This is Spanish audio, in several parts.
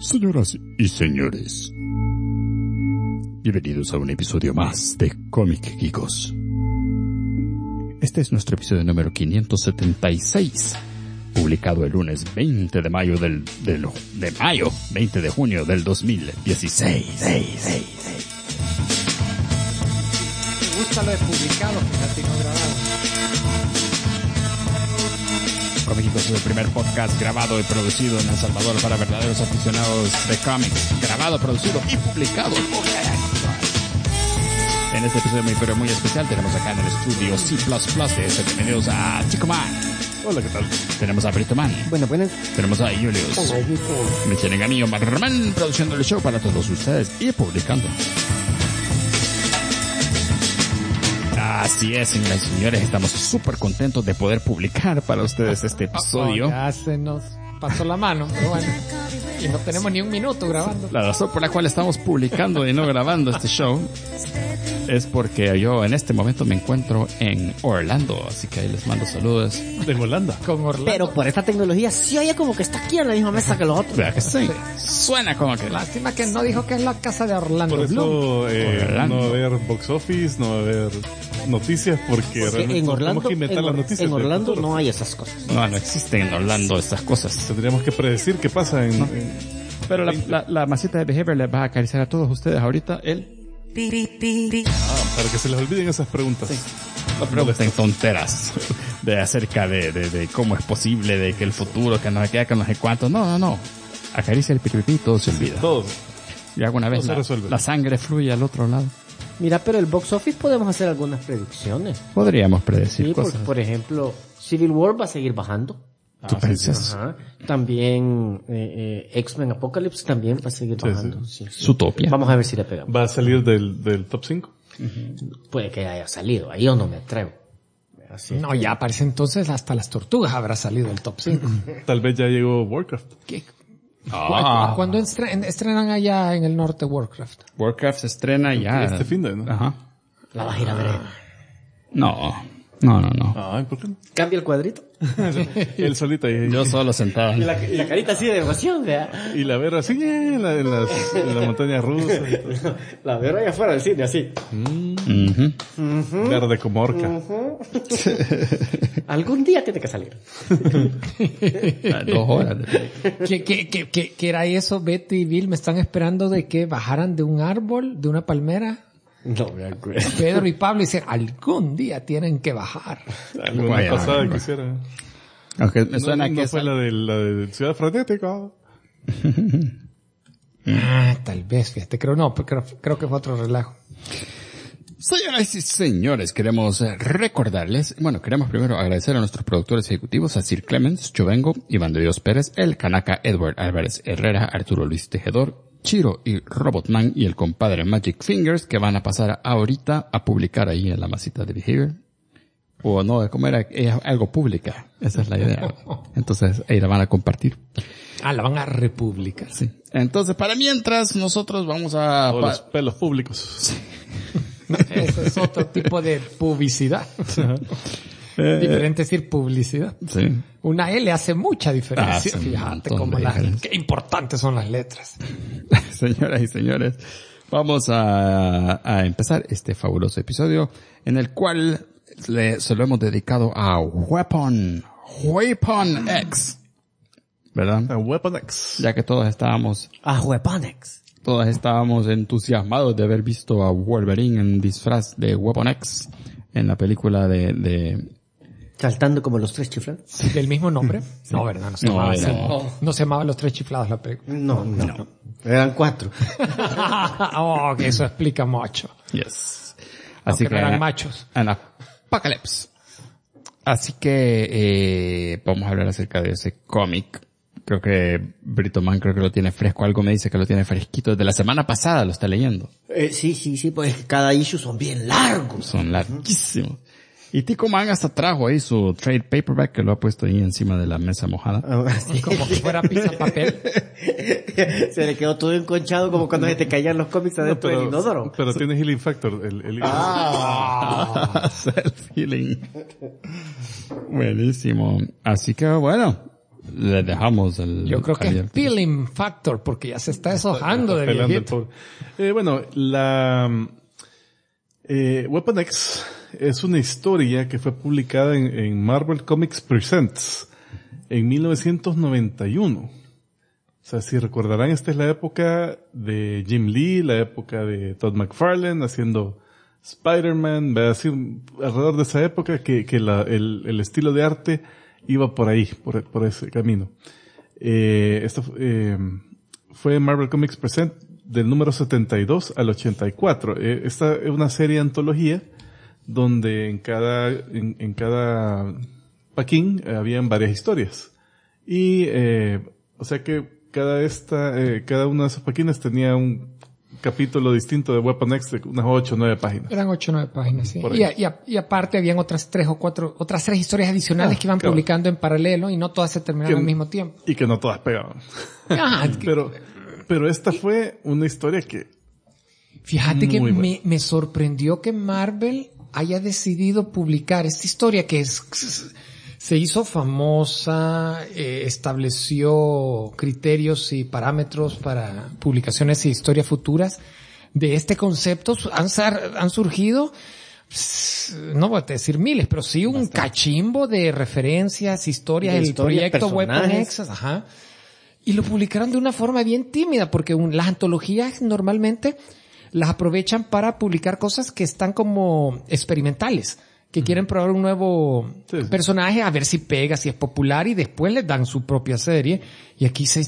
Señoras y señores, bienvenidos a un episodio más de Comic Geekos. Este es nuestro episodio número 576, publicado el lunes 20 de mayo 20 de junio del 2016. Me gusta lo de publicado, fíjate, no grabado. Comic Geekos es el primer podcast grabado y producido en El Salvador para verdaderos aficionados de cómics. Grabado, producido y publicado por En este episodio muy especial tenemos acá en el estudio C++ de este. Bienvenidos a Chico Man. Hola, ¿qué tal? Tenemos a Brito Man. Buenas. Tenemos a Julius. Me tienen a mí, Omar Román, produciendo el show para todos ustedes y publicando. Así es, señoras y señores, estamos súper contentos de poder publicar para ustedes este episodio. Ya se nos pasó la mano, pero bueno. Y no tenemos ni un minuto grabando. La razón por la cual estamos publicando y no grabando este show es porque yo en este momento me encuentro en Orlando, así que ahí les mando saludos. De Holanda. Con Orlando. Pero por esta tecnología sí oye como que está aquí en la misma mesa que los otros. ¿Verdad que sí? Suena como que... Lástima que no dijo que es la casa de Orlando Por Bloom. eso no va a haber box office, no va a haber noticias, porque realmente en Orlando, tenemos que inventar las noticias. en Orlando no hay esas cosas. No existen en Orlando estas cosas. Tendríamos que predecir qué pasa en... Pero la masita de Behavior les va a acariciar a todos ustedes ahorita para que se les olviden esas preguntas. Sí. No pregunten tonteras de acerca de cómo es posible, de que el futuro, que no se queda, que no sé cuánto. No. Acaricia el piripí y todo se olvida. Todo. Y alguna vez la sangre fluye al otro lado. Mira, pero el box office podemos hacer algunas predicciones. Podríamos predecir cosas. Porque, por ejemplo, Civil War va a seguir bajando. ¿Tú piensas? Ajá. También X-Men Apocalypse también va a seguir bajando. Sí. Zootopia. Vamos a ver si le pegamos. ¿Va a salir del top 5? Puede que haya salido, ahí yo no me atrevo. Así No, ya parece entonces hasta las tortugas habrá salido el top 5. Tal vez ya llegó Warcraft. ¿Qué? ¿Cuándo estrenan allá en el norte Warcraft? Warcraft se estrena ya. Este fin de, ¿no? Ajá. La vas a ir a ver. No. Ay, ¿por qué no? Cambia el cuadrito. Él solito ahí. Yo solo sentado. Y la carita así de emoción, ¿verdad? Y la Vera así en la montaña rusa. La veo ahí afuera del cine, así. Verde como orca. Algún día tiene que salir. 2 horas. ¿Qué era eso? Betty y Bill me están esperando de que bajaran de un árbol, de una palmera. No me acuerdo. Pedro y Pablo dicen, algún día tienen que bajar. Alguna pasada quisiera. Aunque me suena no que fue la de Ciudad Frenética. Tal vez, fíjate, creo que fue otro relajo. Señoras y señores, queremos queremos primero agradecer a nuestros productores ejecutivos, a Sir Clemens, Chovengo, Iván de Dios Pérez, el Canaca Edward Álvarez Herrera, Arturo Luis Tejedor, Chiro y Robotman y el compadre Magic Fingers, que van a pasar ahorita a publicar ahí en la masita de Behavior. O no, como era algo pública. Esa es la idea. Entonces ahí la van a compartir. La van a republicar. Sí. Entonces, para mientras, nosotros vamos a... O los pelos públicos. Sí. Ese es otro tipo de publicidad. Diferente decir publicidad. Sí. Una L hace mucha diferencia. Fíjate cómo qué importantes son las letras. Señoras y señores, vamos a empezar este fabuloso episodio en el cual se lo hemos dedicado a Weapon X. ¿Verdad? A Weapon X. Ya que todos estábamos entusiasmados de haber visto a Wolverine en disfraz de Weapon X en la película de Saltando como los 3 chiflados. ¿Del mismo nombre? No, ¿verdad? No se llamaba así. No se llamaba Los 3 Chiflados la película. No. Eran 4. Que eso explica mucho. Yes. Así que eran machos. En Apocalypse. Así que vamos a hablar acerca de ese cómic. Creo que Brito Man que lo tiene fresco. Algo me dice que lo tiene fresquito. Desde la semana pasada lo está leyendo. Sí, pues cada issue son bien largos. Son larguísimos. Y Tico Man hasta trajo ahí su trade paperback que lo ha puesto ahí encima de la mesa mojada. Sí. Como si fuera pizza papel. Se le quedó todo enconchado como cuando se te caían los cómics adentro del inodoro. Pero tiene healing factor. Self-healing. Buenísimo. Así que bueno, le dejamos el... Yo creo que es abierto. Peeling Factor, porque ya se está deshojando de Pelando el viejito. pobre. Bueno, la Weapon X es una historia que fue publicada en Marvel Comics Presents en 1991. O sea, si recordarán, esta es la época de Jim Lee, la época de Todd McFarlane haciendo Spider-Man, así, alrededor de esa época que el estilo de arte iba por ahí, por ese camino. Esto fue Marvel Comics Present del número 72 al 84. Esta es una serie de antología donde en cada paquín habían varias historias. Y, o sea que cada una de esas paquines tenía un capítulo distinto de Weapon X de unas 8 o 9 páginas. Eran 8 o 9 páginas, sí. Por ahí. Y aparte habían otras 3 historias adicionales que iban claro. publicando en paralelo y no todas se terminaron al mismo tiempo. Y que no todas pegaban. Ah, Pero esta fue una historia que... Fíjate que Muy buena. me sorprendió que Marvel haya decidido publicar esta historia que se hizo famosa, estableció criterios y parámetros para publicaciones y historias futuras. De este concepto han surgido, no voy a decir miles, pero sí un cachimbo de referencias, historias, De el historias, proyecto Weapon personajes. X, ajá. Y lo publicaron de una forma bien tímida, porque las antologías normalmente las aprovechan para publicar cosas que están como experimentales, que quieren probar un nuevo personaje, a ver si pega, si es popular, y después les dan su propia serie. Y aquí se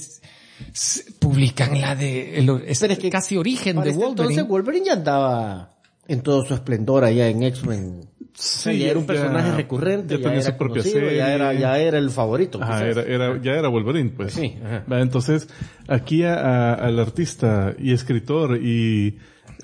publican la de Pero es que casi origen para de este Wolverine. Entonces Wolverine ya andaba en todo su esplendor allá en X-Men. Sí, ya era un personaje recurrente, ya tenía era su propia conocido, serie. ya era el favorito. Ajá, quizás. ya era Wolverine, pues. Sí, ajá. Va, entonces, aquí al artista y escritor y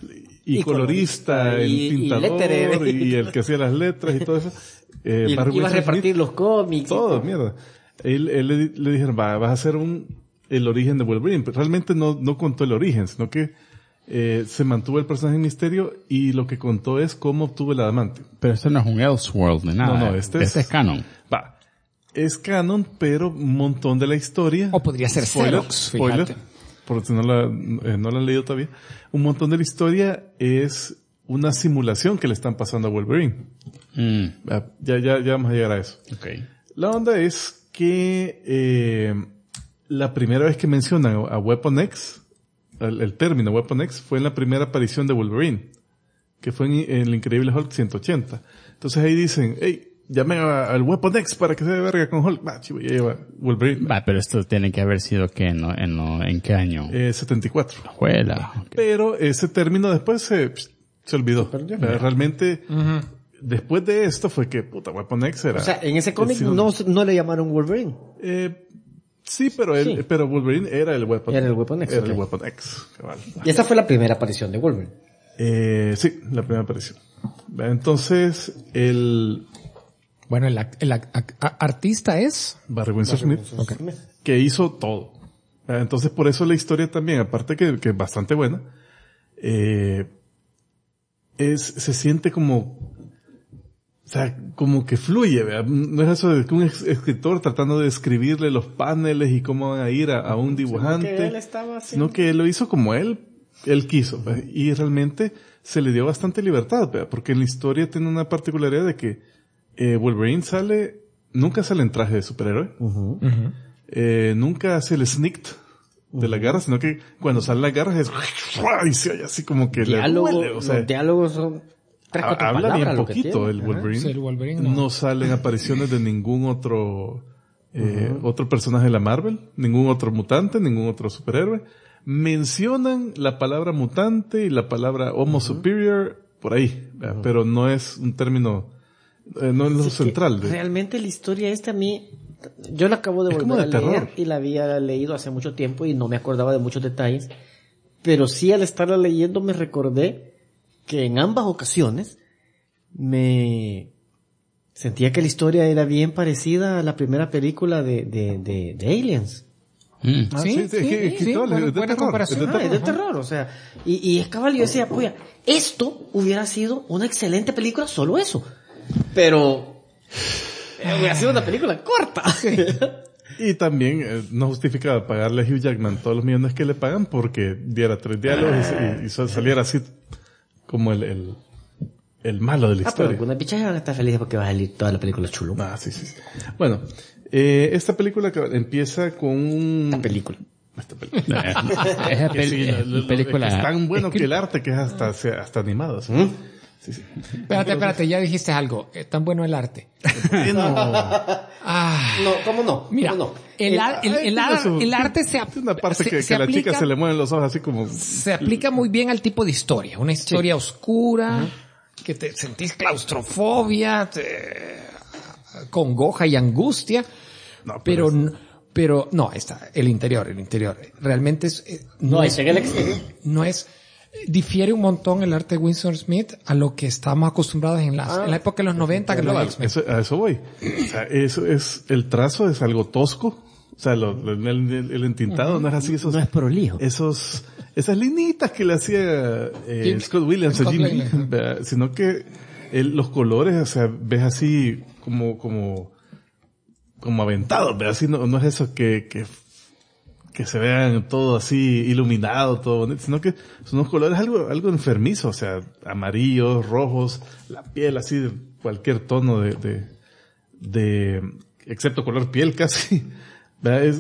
colorista, el y pintador letterer. y el que hacía las letras y todo eso. Y Barry iba a Windsor repartir Smith, los cómics. todo, mierda. Él le dijeron, vas a hacer el origen de Wolverine. Pero realmente no contó el origen, sino que se mantuvo el personaje en misterio y lo que contó es cómo obtuvo el adamante. Pero esto no es un Elseworld ni nada. No, este es canon. Va. Es canon, pero un montón de la historia. O podría ser Xerox, spoiler, fíjate. por si no la han leído todavía. Un montón de la historia es una simulación que le están pasando a Wolverine. Va, ya vamos a llegar a eso. Okay. La onda es que la primera vez que mencionan a Weapon X, el término Weapon X, fue en la primera aparición de Wolverine, que fue en el Increíble Hulk 180. Entonces ahí dicen, hey, llamen al Weapon X para que se dé verga con Hulk. Va, chivo, ya lleva Wolverine. Va, pero esto tiene que haber sido ¿en qué año? 74. Juela. Okay. Pero ese término después se olvidó. Realmente, después de esto fue que, Weapon X era... O sea, en ese cómic no le llamaron Wolverine. Sí, pero pero Wolverine era el Weapon. Era el Weapon X. Era Ok. el Weapon X. Cabal. Y esa fue la primera aparición de Wolverine. Sí, la primera aparición. Entonces, Bueno, el artista es... Barry Windsor Smith, que hizo todo. Entonces, por eso la historia también, aparte que es bastante buena, se siente como, o sea, como que fluye, ¿verdad? No es eso de que un escritor tratando de describirle los paneles y cómo van a ir a un dibujante, sino que él lo hizo como él quiso, ¿verdad? Y realmente se le dio bastante libertad, ¿verdad? Porque en la historia tiene una particularidad de que Wolverine nunca sale en traje de superhéroe, nunca hace el sneaked de la garra, sino que cuando sale la garra es y se oye así como que Diálogo, le duele, o sea, los diálogos son tres, cuatro habla bien palabras lo que poquito tiene. el Wolverine. Sí, el Wolverine no salen apariciones de ningún otro personaje de la Marvel, ningún otro mutante, ningún otro superhéroe. Mencionan la palabra mutante y la palabra Homo Superior por ahí, pero no es un término, no es lo central. Realmente la historia esta a mí, yo la acabo de volver a leer y la había leído hace mucho tiempo y no me acordaba de muchos detalles, pero sí al estarla leyendo me recordé que en ambas ocasiones me sentía que la historia era bien parecida a la primera película de Aliens. Sí, buena comparación. Es de terror, o sea, y es cabal, yo decía, pues, esto hubiera sido una excelente película, solo eso, pero hubiera sido una película corta. Y también no justificaba pagarle a Hugh Jackman todos los millones que le pagan porque diera 3 diálogos y saliera así como el malo de la historia. Pero algunas bichas van a estar felices porque va a salir toda la película chulo. Sí. Bueno, esta película empieza con Esta película. Esa película es tan bueno que el arte que es hasta animado. ¿Sí? Sí. Espérate, ya dijiste algo. Es tan bueno el arte. No, ¿cómo no? Mira, ¿Cómo no? el arte se Tiene una parte que se a la aplica, chica se le mueven los ojos así como... Se aplica muy bien al tipo de historia. Una historia oscura, que te sentís claustrofobia, congoja y angustia. No, pero no, está el interior. Realmente difiere un montón el arte de Winston Smith a lo que estamos acostumbrados en la época de los 90 que a eso voy. O sea, el trazo es algo tosco. O sea, el entintado no es así. No es prolijo. Esas linitas que le hacía Scott Williams a Jim Lee, sino que los colores, o sea, ves así como aventados, ¿verdad? Así no es eso que se vean todo así iluminado, todo bonito, sino que son unos colores algo enfermizo, o sea, amarillos, rojos, la piel así de cualquier tono de excepto color piel casi, ¿verdad?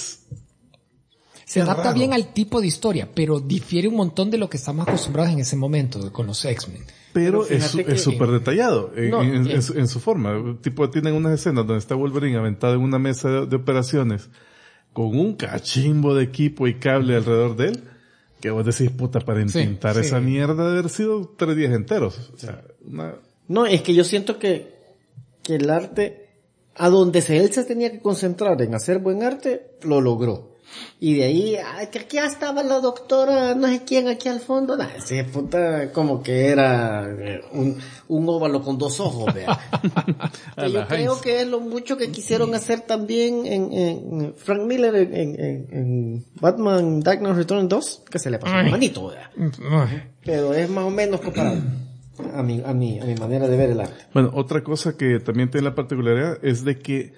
Se adapta bien al tipo de historia, pero difiere un montón de lo que estamos acostumbrados en ese momento con los X-Men. Pero es súper detallado en su forma. Tipo, tienen unas escenas donde está Wolverine aventado en una mesa de operaciones con un cachimbo de equipo y cable alrededor de él, que vos decís, puta, para entintar esa mierda de haber sido 3 días enteros. O sea, No, es que yo siento que el arte, a donde él se tenía que concentrar en hacer buen arte, lo logró. Y de ahí, que aquí estaba la doctora, no sé quién aquí al fondo, ese puta como que era un óvalo con 2 ojos, vea. Que yo creo que es lo mucho que quisieron hacer también en Frank Miller en Batman Dark Knight Returns 2, que se le pasó un manito, vea. Pero es más o menos comparado a mi manera de ver el arte. Bueno, otra cosa que también tiene la particularidad es de que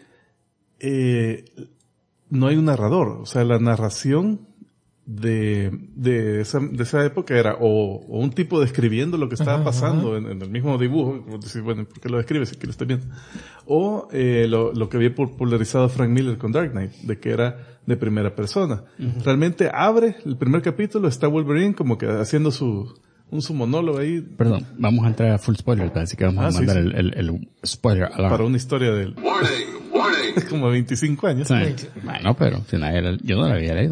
no hay un narrador. O sea, la narración de esa época era o un tipo describiendo lo que estaba pasando en el mismo dibujo, decir, bueno, ¿por qué lo describes? Aquí lo estoy viendo. O lo que había popularizado Frank Miller con Dark Knight, de que era de primera persona. Realmente abre el primer capítulo, está Wolverine como que haciendo su monólogo ahí. Perdón, vamos a entrar a full spoiler, así que vamos a mandar el spoiler alarm. Para una historia de él. Como 25 años. Sí. Bueno, pero si yo no la había leído.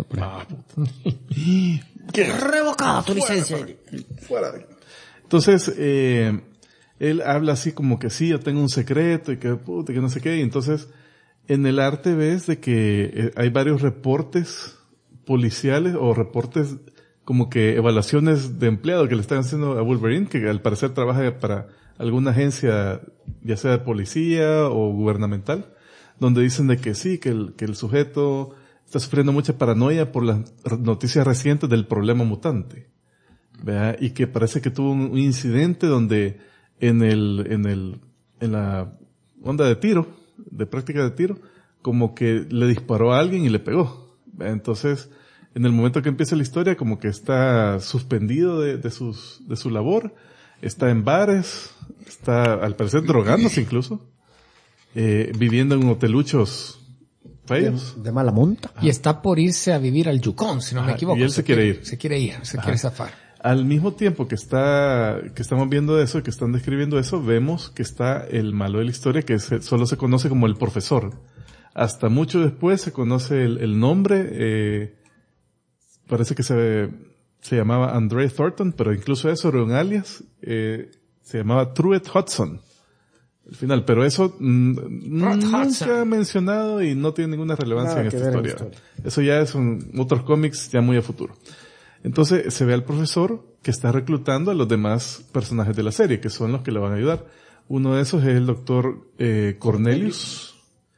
¡Qué revocada tu licencia! Fuera de aquí. Entonces, él habla así como que sí, yo tengo un secreto y que no sé qué. Y entonces, en el arte ves de que hay varios reportes policiales o reportes como que evaluaciones de empleado que le están haciendo a Wolverine, que al parecer trabaja para alguna agencia, ya sea de policía o gubernamental, donde dicen de que sí, que el sujeto está sufriendo mucha paranoia por las noticias recientes del problema mutante, ¿verdad? Y que parece que tuvo un incidente donde en la onda de tiro, de práctica de tiro, como que le disparó a alguien y le pegó, ¿verdad? Entonces, en el momento que empieza la historia, como que está suspendido de su labor, está en bares, está al parecer drogándose incluso, viviendo en hoteluchos feos. De mala monta. Y está por irse a vivir al Yukon, si no me equivoco. Y él se quiere zafar. Al mismo tiempo que estamos viendo eso, que están describiendo eso, vemos que está el malo de la historia, que solo se conoce como el profesor. Hasta mucho después se conoce el nombre, parece que se llamaba Andre Thornton, pero incluso eso era un alias, se llamaba Truett Hudson. Al final, pero eso nunca mencionado y no tiene ninguna relevancia en esta historia. Eso ya es otros cómics ya muy a futuro. Entonces se ve al profesor que está reclutando a los demás personajes de la serie, que son los que le van a ayudar. Uno de esos es el doctor Cornelius,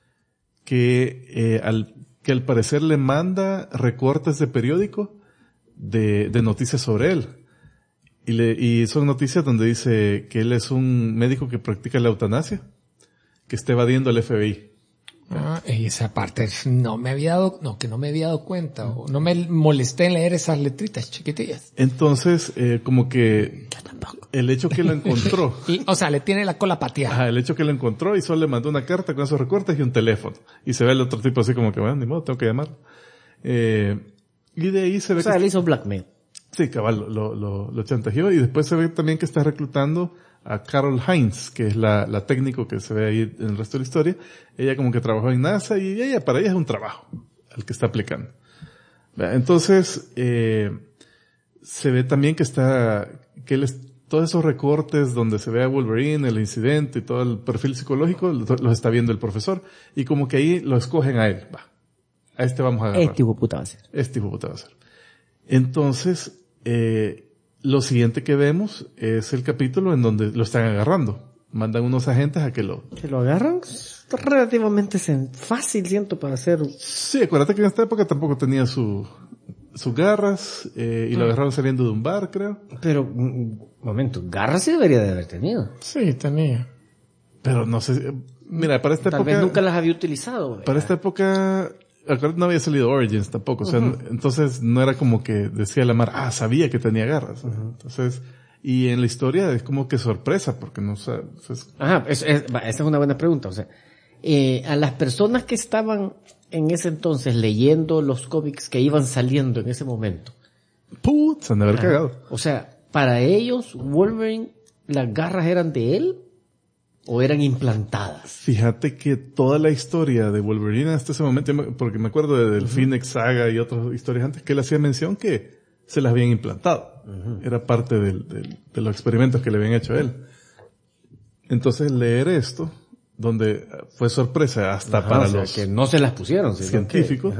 que al parecer le manda recortes de periódico de noticias sobre él. Y son noticias donde dice que él es un médico que practica la eutanasia, que está evadiendo al FBI. Y esa parte no me había dado cuenta, o no me molesté en leer esas letritas chiquitillas. Entonces, como que el hecho que lo encontró. O sea, le tiene la cola pateada. Ajá, el hecho que lo encontró y solo le mandó una carta con esos recortes y un teléfono. Y se ve el otro tipo así como que, bueno, ni modo, tengo que llamar. Y de ahí se ve o sea, él hizo blackmail. Sí, cabal, lo chantajeó. Y después se ve también que está reclutando a Carol Hines, que es la técnico que se ve ahí en el resto de la historia. Ella como que trabajó en NASA y para ella es un trabajo al que está aplicando. Entonces, se ve también que todos esos recortes donde se ve a Wolverine, el incidente y todo el perfil psicológico, los está viendo el profesor. Y como que ahí lo escogen a él. A este vamos a agarrar. Este hijo puta va a ser. Entonces, lo siguiente que vemos es el capítulo en donde lo están agarrando. Mandan unos agentes a que lo agarran. Es relativamente fácil, siento, para hacer. Sí, acuérdate que en esta época tampoco tenía sus garras, y lo agarraron saliendo de un bar, creo. Pero, momento, garras sí debería de haber tenido. Sí, tenía. Pero no sé, mira, para esta Tal época. vez nunca las había utilizado. ¿verdad? Para esta época, no había salido Origins tampoco, o sea, entonces no era como que decía la mar, sabía que tenía garras. Entonces, y en la historia es como que sorpresa, porque no sé. Esa es una buena pregunta, o sea, a las personas que estaban en ese entonces leyendo los cómics que iban saliendo en ese momento. Se han de haber cagado. O sea, para ellos, Wolverine, ¿las garras eran de él o eran implantadas? Fíjate que toda la historia de Wolverine hasta ese momento, porque me acuerdo del Phoenix Saga y otras historias antes, que él hacía mención que se las habían implantado. Era parte de los experimentos que le habían hecho a él. Entonces leer esto, donde fue sorpresa hasta para los que no se las pusieron, científicos,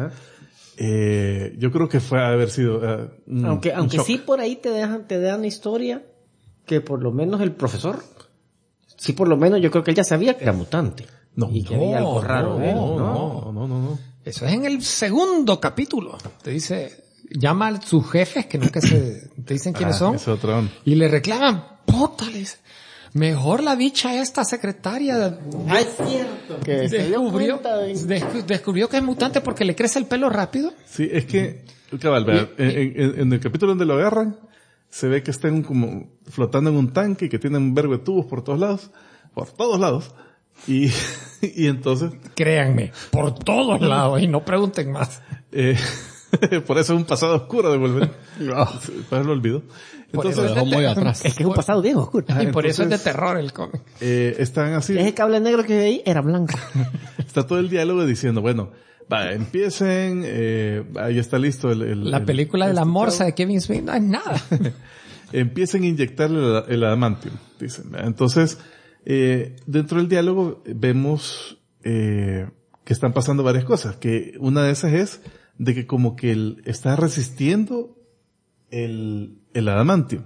yo creo que fue a haber sido aunque sí por ahí te dan historia que por lo menos el profesor, sí por lo menos yo creo que él ya sabía que era mutante. Y que había algo raro. No. Eso es en el segundo capítulo. Te dice, llama a sus jefes que nunca te dicen quiénes son. Es otro. Y le reclaman, pótales. Mejor la bicha esta secretaria. Es cierto. Que descubrió que es mutante porque le crece el pelo rápido. Sí, es que, cabal, en el capítulo donde lo agarran, se ve que están como flotando en un tanque y que tienen un vergo de tubos por todos lados. Y entonces. Créanme, por todos lados, y no pregunten más. Por eso es un pasado oscuro de Wolverine. Para lo olvido. Entonces, lo dejó muy atrás. Es que es un pasado bien oscuro. Y por eso es de terror el cómic. Están así. Ese cable negro que veí era blanco. Está todo el diálogo diciendo, bueno, empiecen, ahí está listo la película de la morsa de Kevin Smith no es nada. Empiecen a inyectarle el adamantium, dicen. Entonces, dentro del diálogo vemos que están pasando varias cosas, que una de esas es de que como que él está resistiendo el adamantium.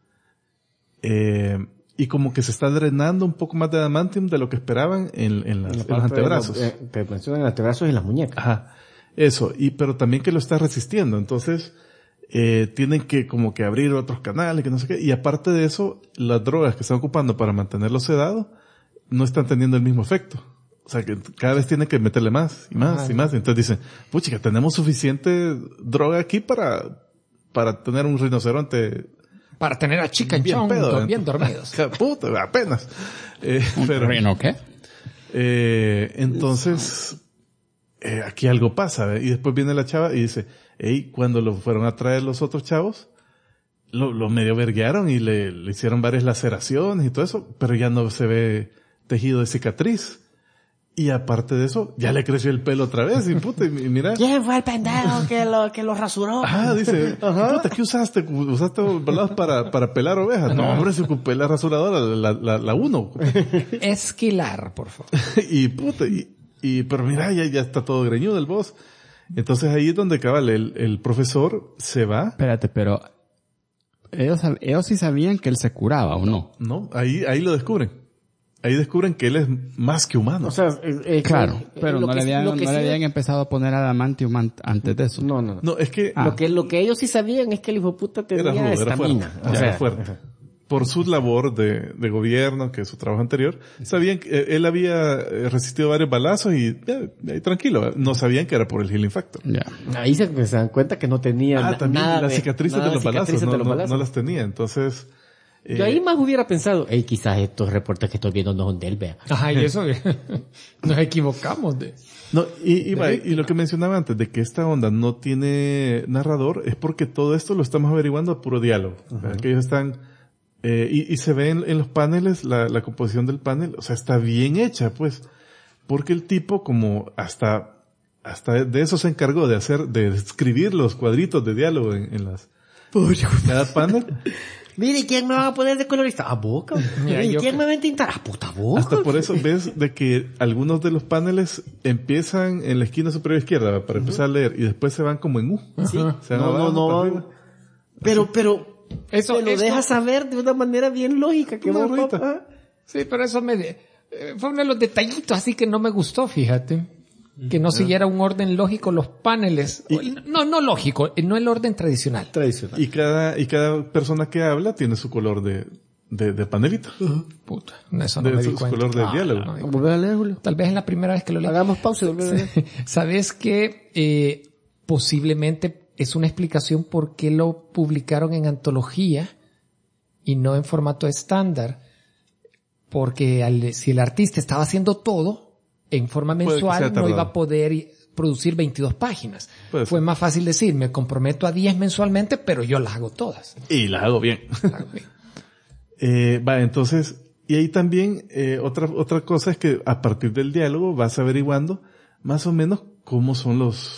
Y como que se está drenando un poco más de adamantium de lo que esperaban en los antebrazos. Te mencionan antebrazos y las muñecas. Ajá. Eso. Pero también que lo está resistiendo. Entonces, tienen que como que abrir otros canales, que no sé qué. Y aparte de eso, las drogas que están ocupando para mantenerlo sedado no están teniendo el mismo efecto. O sea, que cada vez tienen que meterle más y más y más. Entonces dicen, puchica, tenemos suficiente droga aquí para tener un rinoceronte. Para tener a Chica y Chong bien dormidos. Puta, apenas. Pero, ¿rino qué? Entonces, aquí algo pasa, y después viene la chava y dice, cuando lo fueron a traer los otros chavos, lo medio verguearon y le hicieron varias laceraciones y todo eso, pero ya no se ve tejido de cicatriz. Y aparte de eso, ya le creció el pelo otra vez, y puta, y mira. ¿Quién fue el pendejo que lo rasuró? Dice, puta, ¿qué usaste? ¿Usaste balados para pelar ovejas? No, hombre, se ocupé la rasuradora, la 1. Esquilar, por favor. Y puta, pero mira, ya está todo greñudo el boss. Entonces ahí es donde cabal el profesor se va. Espérate, pero ellos sí sabían que él se curaba, ¿o no? No, ahí lo descubren. Ahí descubren que él es más que humano. O sea, claro, pero no le habían empezado a poner adamantium antes de eso. No, es que lo que ellos sí sabían es que el hijo puta tenía estamina. Era fuerte. por su labor de gobierno, que es su trabajo anterior, sabían que él había resistido varios balazos y tranquilo, no sabían que era por el healing factor. Yeah. Ahí se dan cuenta que no tenía nada las cicatrices de los balazos, no las tenía, entonces... Yo ahí más hubiera pensado, quizás estos reportes que estoy viendo no son de él, vea. Ajá, y eso nos equivocamos de... No, y lo que mencionaba antes, de que esta onda no tiene narrador, es porque todo esto lo estamos averiguando a puro diálogo. Uh-huh. Que ellos están, y se ve en los paneles, la composición del panel, o sea, está bien hecha, pues. Porque el tipo, como hasta de eso se encargó de escribir los cuadritos de diálogo en cada panel. Mire, ¿quién me va a poner de colorista? A boca. ¿Y quién me va a entintar? A puta boca. Hasta por eso ves de que algunos de los paneles empiezan en la esquina superior izquierda para empezar a leer y después se van como en U. Sí. No. Pero eso lo deja saber de una manera bien lógica. Que sí, pero eso fue uno de los detallitos así que no me gustó, fíjate. Que no siguiera un orden lógico los paneles. No lógico, no el orden tradicional. Y cada persona que habla tiene su color de panelito. Puta, eso no me di cuenta. Su color de diálogo. Volver a leer, Julio. Tal vez en la primera vez que lo leí. Hagamos pausa y volver a leer. ¿Sabes qué? Posiblemente es una explicación por qué lo publicaron en antología y no en formato estándar. Porque si el artista estaba haciendo todo en forma mensual, no iba a poder producir 22 páginas. Fue más fácil decir, me comprometo a 10 mensualmente, pero yo las hago todas. Y las hago bien. Entonces, y ahí también, otra cosa es que a partir del diálogo vas averiguando más o menos cómo son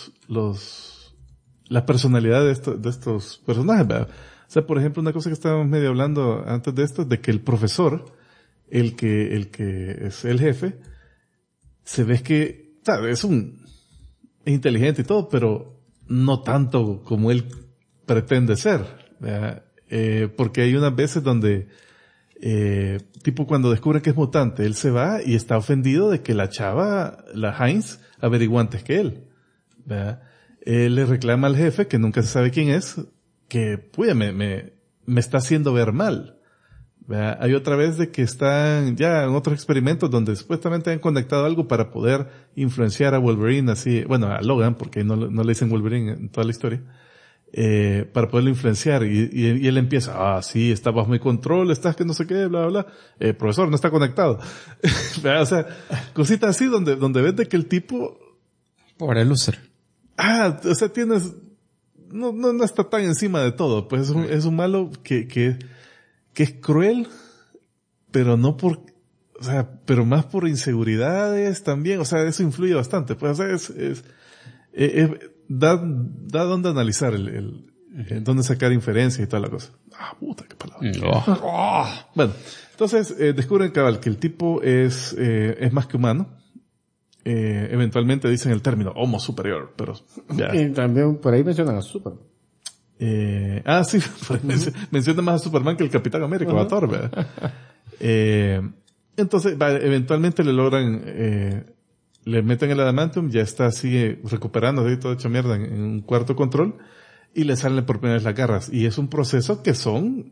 las personalidades de estos personajes, ¿verdad? O sea, por ejemplo, una cosa que estábamos medio hablando antes de esto, es de que el profesor, el que es el jefe, se ve que, ¿sabes? Es inteligente y todo, pero no tanto como él pretende ser, porque hay unas veces donde, tipo cuando descubre que es mutante, él se va y está ofendido de que la Heinz, averigua antes que él, ¿verdad? Él le reclama al jefe, que nunca se sabe quién es, que, pues, me está haciendo ver mal. Hay otra vez de que están ya en otros experimentos donde supuestamente han conectado algo para poder influenciar a Wolverine así, bueno, a Logan, porque no le dicen Wolverine en toda la historia, para poderlo influenciar y él empieza, sí, está bajo mi control, estás que no sé qué, bla, bla, bla, profesor, no está conectado. O sea, cositas así donde ves de que el tipo... Pobre loser. O sea, no está tan encima de todo, pues es un malo que es cruel, pero pero más por inseguridades también, o sea, eso influye bastante, pues, o sea, da donde analizar donde sacar inferencia y toda la cosa. Puta, qué palabra. Bueno, entonces, descubren cabal que el tipo es más que humano. Eventualmente dicen el término Homo superior, pero ya. Y también por ahí mencionan a Superman. Sí, menciona más a Superman que el Capitán América, o a Thor, ¿verdad? Entonces, eventualmente le logran, le meten el adamantium, ya sigue recuperando, todo hecho mierda en un cuarto control, y le salen por primera vez las garras. Y es un proceso que son,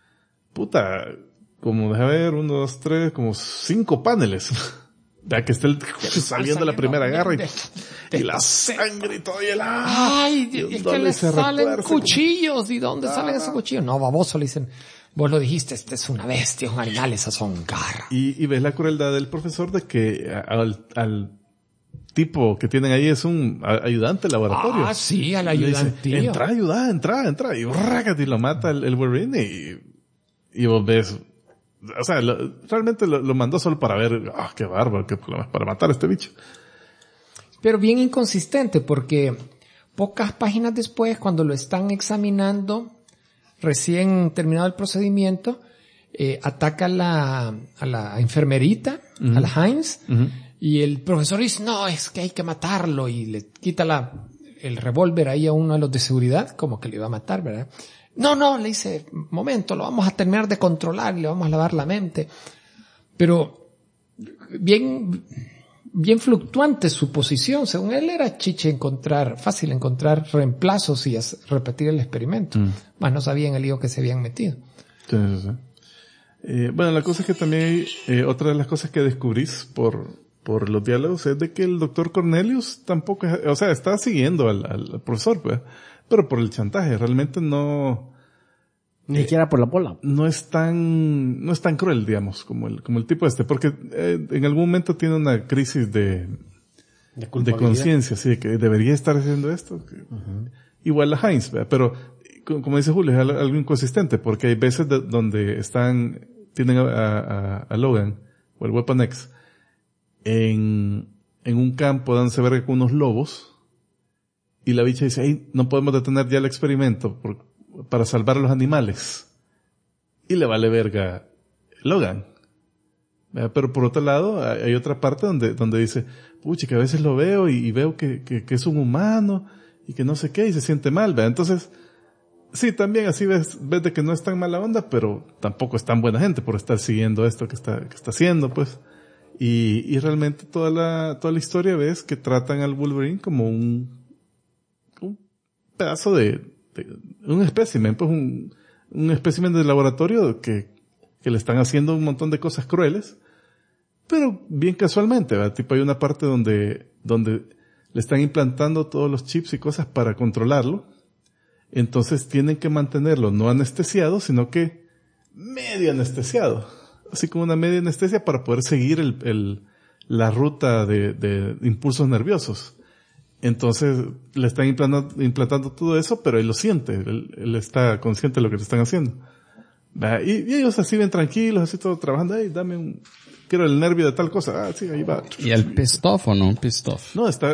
como, deja ver, 1, 2, 3, como 5 paneles. Ya que está saliendo la primera garra y la sangre y todo y es que le salen cuchillos. ¿Y dónde salen esos cuchillos? No, baboso, le dicen. Vos lo dijiste, este es una bestia, un animal, esas son garras. Y ves la crueldad del profesor de que al tipo que tienen ahí es un ayudante de laboratorio. Sí, al ayudante. Entra. Y lo mata el Wolverine y vos ves... O sea, realmente lo mandó solo para ver, qué bárbaro, para matar a este bicho. Pero bien inconsistente, porque pocas páginas después, cuando lo están examinando, recién terminado el procedimiento, ataca a la enfermerita, a la Heinz, y el profesor dice, no, es que hay que matarlo, y le quita el revólver ahí a uno de los de seguridad, como que le iba a matar, ¿verdad? No, le dice, momento, lo vamos a terminar de controlar y le vamos a lavar la mente. Pero bien fluctuante su posición. Según él era fácil encontrar reemplazos y repetir el experimento. Más no sabían el lío que se habían metido. Sí. Bueno, la cosa es que también otra de las cosas que descubrís por los diálogos es de que el doctor Cornelius tampoco es, o sea, está siguiendo al profesor, pues, pero por el chantaje, realmente no... Ni siquiera por la bola. No es tan cruel, digamos, como el tipo este, porque en algún momento tiene una crisis de conciencia, así de que debería estar haciendo esto. Igual a Heinz, ¿verdad? Pero como dice Julio, es algo inconsistente, porque hay veces donde tienen a Logan, o el Weapon X, en un campo dándose verga con unos lobos, y la bicha dice, hey, no podemos detener ya el experimento para salvar a los animales. Y le vale verga Logan. Pero por otro lado, hay otra parte donde dice, pucha, que a veces lo veo y veo que es un humano, y que no sé qué, y se siente mal, ¿verdad? Entonces, sí, también así ves de que no es tan mala onda, pero tampoco es tan buena gente por estar siguiendo esto que está haciendo, pues. Y realmente toda la historia ves que tratan al Wolverine como un pedazo de un espécimen, pues un espécimen de laboratorio que le están haciendo un montón de cosas crueles, pero bien casualmente, ¿verdad? Tipo hay una parte donde le están implantando todos los chips y cosas para controlarlo. Entonces tienen que mantenerlo no anestesiado, sino que medio anestesiado. Así como una media anestesia para poder seguir la ruta de impulsos nerviosos. Entonces le están implantando todo eso, pero él lo siente. Él está consciente de lo que le están haciendo. Y ellos así bien tranquilos, así todo trabajando. Hey, quiero el nervio de tal cosa. Ah, sí, ahí va. ¿Y el pissed off o no? Pissed off. No, está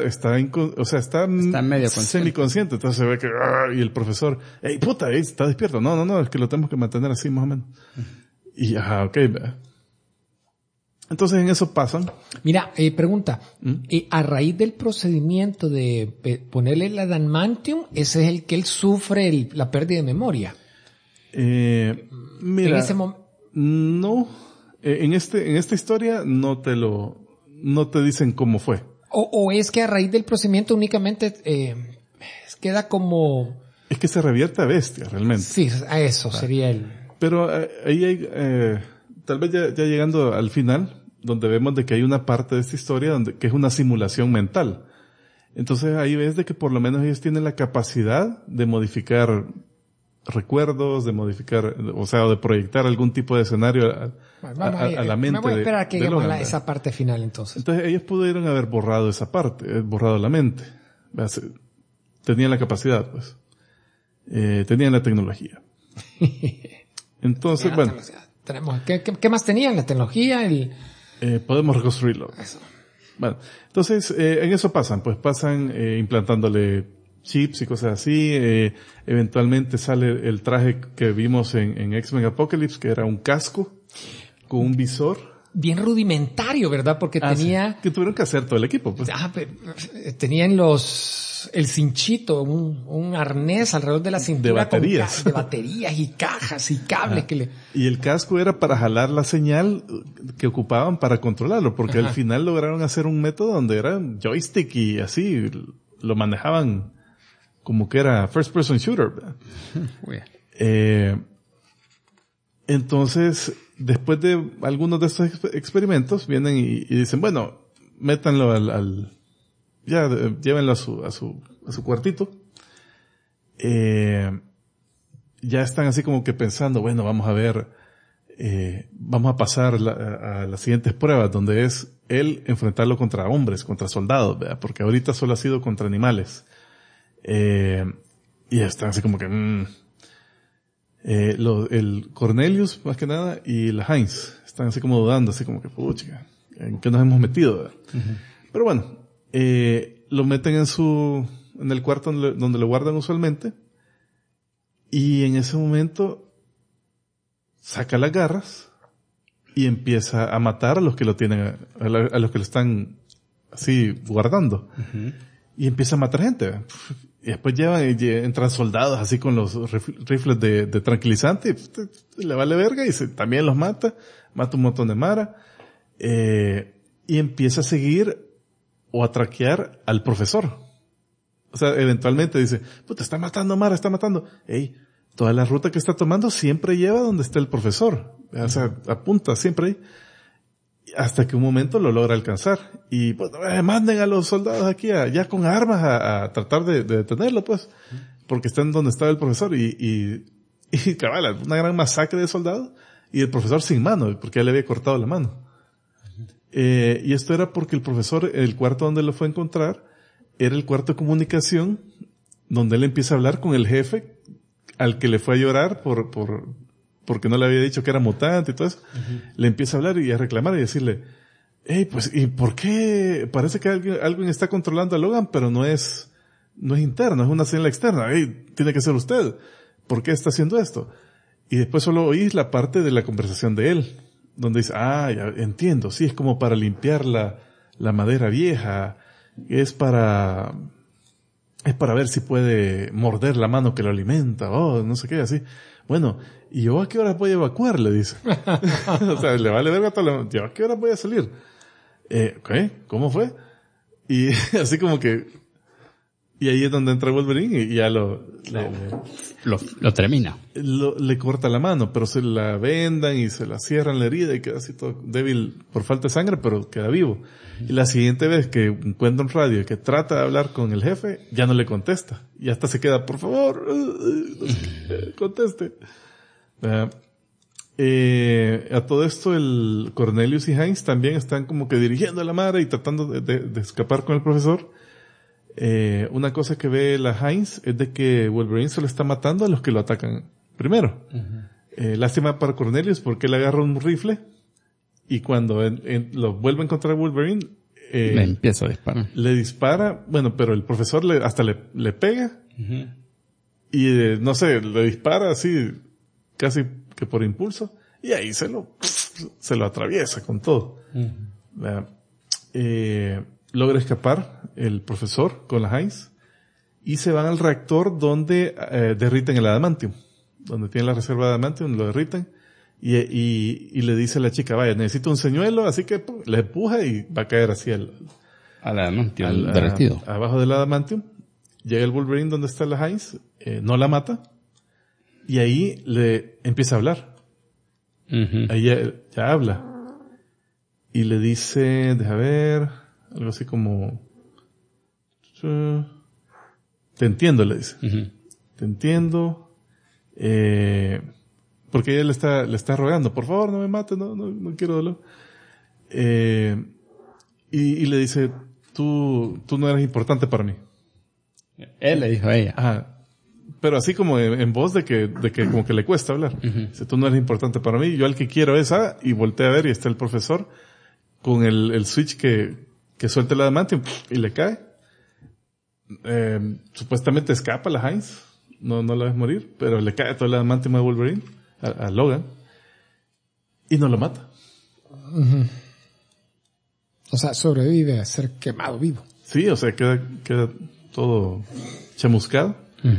medio semiconsciente. Entonces se ve que, y el profesor, hey, puta, está despierto. No, es que lo tenemos que mantener así más o menos. Y, ok, entonces en eso pasan. Mira, pregunta, a raíz del procedimiento de ponerle el adamantium, ese es el que él sufre la pérdida de memoria. Mira, no, en esta historia no te dicen cómo fue. O es que a raíz del procedimiento únicamente queda como... Es que se revierte a bestia, realmente. Sí, a eso sería el... Pero ahí hay, tal vez ya llegando al final, donde vemos de que hay una parte de esta historia que es una simulación mental. Entonces ahí ves de que por lo menos ellos tienen la capacidad de modificar recuerdos, de modificar, o sea, de proyectar algún tipo de escenario a la mente. Me voy a esperar a que lleguemos a esa parte final entonces. Entonces ellos pudieron haber borrado esa parte, borrado la mente. Tenían la capacidad, pues. Tenían la tecnología. Entonces, bueno. Tenemos, ¿qué más tenían? La tecnología, podemos reconstruirlo. Eso. Bueno, entonces, en eso pasan implantándole chips y cosas así. Eventualmente sale el traje que vimos en X-Men Apocalypse, que era un casco con un visor. Bien rudimentario, ¿verdad? Porque tenía... Que tuvieron que hacer todo el equipo, pues. Tenían el cinchito, un arnés alrededor de la cintura. De baterías. De baterías y cajas y cables que le... Y el casco era para jalar la señal que ocupaban para controlarlo, porque al final lograron hacer un método donde era joystick y así, lo manejaban como que era first person shooter. Entonces, después de algunos de estos experimentos, vienen y dicen, bueno, métanlo llévenlo a su cuartito. Ya están así como que pensando, bueno, vamos a ver, vamos a pasar a las siguientes pruebas, donde es él enfrentarlo contra hombres, contra soldados, ¿verdad? Porque ahorita solo ha sido contra animales. Y están así como que, el Cornelius, más que nada, y la Heinz, están así como dudando, así como que, pucha, ¿en qué nos hemos metido? ¿Verdad? Pero bueno, lo meten en el cuarto donde lo guardan usualmente, y en ese momento saca las garras y empieza a matar a los que lo tienen, a los que lo están así guardando. Y empieza a matar gente. Y después entran soldados así con los rifles de tranquilizante, y le vale verga y también los mata un montón de mara, y empieza a seguir o a traquear al profesor. O sea, eventualmente dice, puta, está matando mara, está matando. Ey, toda la ruta que está tomando siempre lleva donde está el profesor. O sea, apunta siempre ahí. Hasta que un momento lo logra alcanzar. Y pues, manden a los soldados aquí ya con armas a tratar de detenerlo, pues. Porque están donde estaba el profesor. Y cabal, una gran masacre de soldados. Y el profesor sin mano, porque ya le había cortado la mano. Y esto era porque el profesor, el cuarto donde lo fue a encontrar, era el cuarto de comunicación, donde él empieza a hablar con el jefe, al que le fue a llorar porque no le había dicho que era mutante y todo eso. Le empieza a hablar y a reclamar y decirle, hey, pues, ¿y por qué? Parece que alguien está controlando a Logan, pero no es interno, es una señal externa. Hey, tiene que ser usted. ¿Por qué está haciendo esto? Y después solo oís la parte de la conversación de él, donde dice, ya entiendo, sí, es como para limpiar la madera vieja, es para ver si puede morder la mano que lo alimenta, no sé qué, así. Bueno, ¿y yo a qué hora voy a evacuar? Le dice. O sea, le vale verga todo. ¿Yo a qué hora voy a salir? ¿Qué? ¿Cómo fue? Y así como que, y ahí es donde entra Wolverine y ya lo termina. Le corta la mano, pero se la vendan y se la cierran la herida y queda así todo débil por falta de sangre, pero queda vivo. Y la siguiente vez que encuentra un radio y que trata de hablar con el jefe, ya no le contesta. Y hasta se queda, por favor, conteste. A todo esto el Cornelius y Heinz también están como que dirigiendo a la madre y tratando de escapar con el profesor. Una cosa que ve la Heinz es de que Wolverine se lo está matando a los que lo atacan primero. Lástima para Cornelius porque él agarra un rifle y cuando lo vuelve a encontrar Wolverine, le empieza a disparar. Le dispara, bueno, pero el profesor hasta le pega y no sé, le dispara así casi que por impulso y ahí se lo atraviesa con todo. Logra escapar el profesor con la Heinz y se van al reactor donde derriten el adamantium, donde tienen la reserva de adamantium, lo derriten y le dice a la chica, vaya, necesito un señuelo, así que le empuja y va a caer así al adamantium derretido. Abajo del adamantium. Llega el Wolverine donde está la Heinz, no la mata y ahí le empieza a hablar. Ahí ya habla y le dice, deja ver, algo así como, te entiendo, le dice. Te entiendo. Porque ella le está rogando, por favor, no me mate, no quiero dolor. Y le dice, tú no eres importante para mí. Él le dijo a ella. Ajá. Pero así como en voz de que como que le cuesta hablar. Dice, tú no eres importante para mí, yo al que quiero es y voltea a ver y está el profesor con el switch que suelta el adamantium y le cae. Supuestamente escapa la Heinz, no la ves morir, pero le cae todo el adamantium a Wolverine, a Logan, y no lo mata. O sea, sobrevive a ser quemado vivo. Sí, o sea, queda todo chamuscado.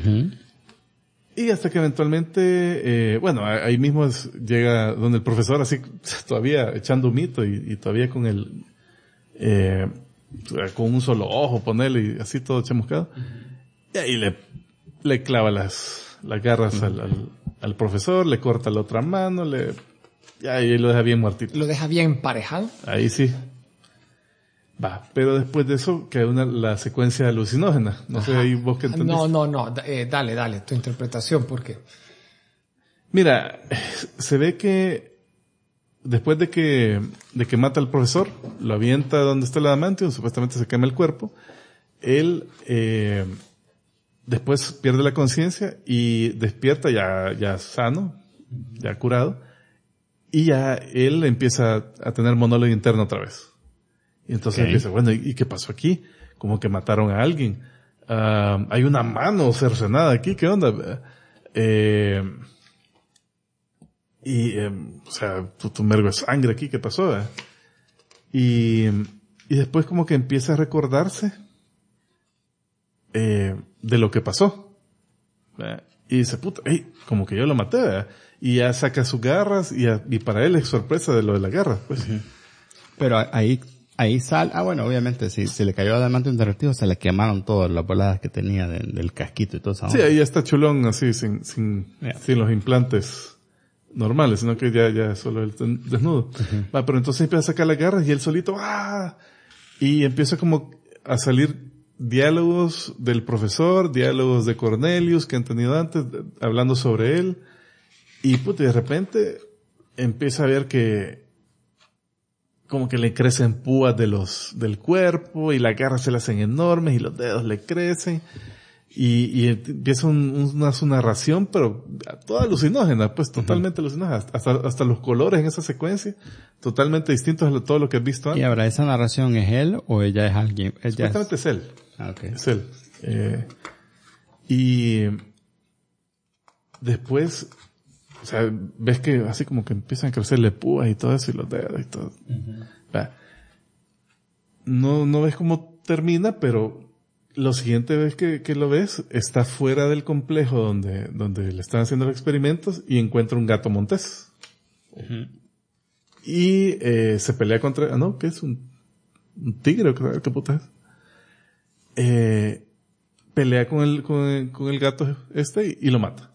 Y hasta que eventualmente, ahí mismo llega donde el profesor así, todavía echando humito y todavía con con un solo ojo, ponerle y así todo chamuscado. Y ahí le clava las garras al profesor, le corta la otra mano, y ahí lo deja bien muertito. Lo deja bien emparejado. Ahí sí. Va, pero después de eso queda la secuencia alucinógena. No sé, ahí vos que entendés. No. Dale, tu interpretación, ¿por qué? Mira, se ve que después de que mata al profesor, lo avienta donde está el adamantium, supuestamente se quema el cuerpo. Él, después pierde la conciencia y despierta ya sano, ya curado. Y ya él empieza a tener monólogo interno otra vez. Y entonces empieza, bueno, ¿y qué pasó aquí? Como que mataron a alguien. Hay una mano cercenada aquí, ¿qué onda? O sea, tu mergo de sangre aquí, ¿qué pasó? Y después como que empieza a recordarse de lo que pasó. Y dice, puta, como que yo lo maté, ¿verdad? Y ya saca sus garras y para él es sorpresa de lo de la garra, pues. Pero ahí sale, bueno, obviamente, si se le cayó adamantium derretido, se le quemaron todas las boladas que tenía del casquito y todo eso. Sí, ahí ya está chulón, así, sin los implantes normales, sino que ya solo él desnudo. Uh-huh. Pero entonces empieza a sacar las garras y él solito, y empieza como a salir diálogos del profesor, diálogos de Cornelius que han tenido antes, hablando sobre él, y de repente empieza a ver que como que le crecen púas del cuerpo, y las garras se le hacen enormes, y los dedos le crecen, y empieza su narración, pero toda alucinógena, pues totalmente alucinógena, hasta los colores en esa secuencia, totalmente distintos a todo lo que has visto antes. ¿Y ahora esa narración es él o ella es alguien? Exactamente es él. Okay. Es él. Y después, o sea, ves que así como que empiezan a crecerle púas y todo eso, y los dedos y todo. Uh-huh. No ves cómo termina, pero lo siguiente vez que lo ves, está fuera del complejo donde le están haciendo los experimentos, y encuentra un gato montés. Uh-huh. Y se pelea contra, ¿qué es? Un tigre, ¿qué puta es? Pelea con el gato y lo mata.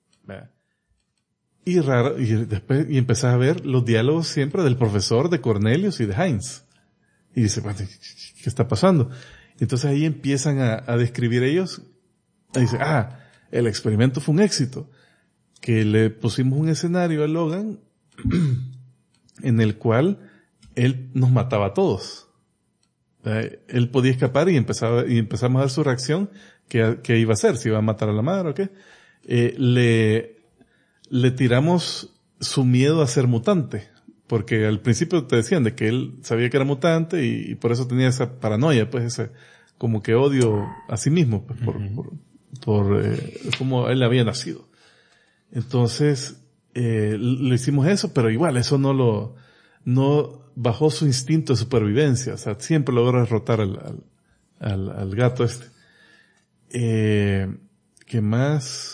Y después empezás a ver los diálogos siempre del profesor, de Cornelius y de Heinz. Y dice, bueno, ¿qué está pasando? Entonces ahí empiezan a describir ellos. Y dice, el experimento fue un éxito. Que le pusimos un escenario a Logan en el cual él nos mataba a todos. Él podía escapar y empezamos a ver su reacción, qué iba a hacer, si iba a matar a la madre o qué. Le tiramos su miedo a ser mutante, porque al principio te decían de que él sabía que era mutante y por eso tenía esa paranoia, pues ese como que odio a sí mismo, pues, por cómo él había nacido. Entonces, le hicimos eso, pero igual eso no bajó su instinto de supervivencia, o sea, siempre logró derrotar al gato este. ¿Qué más?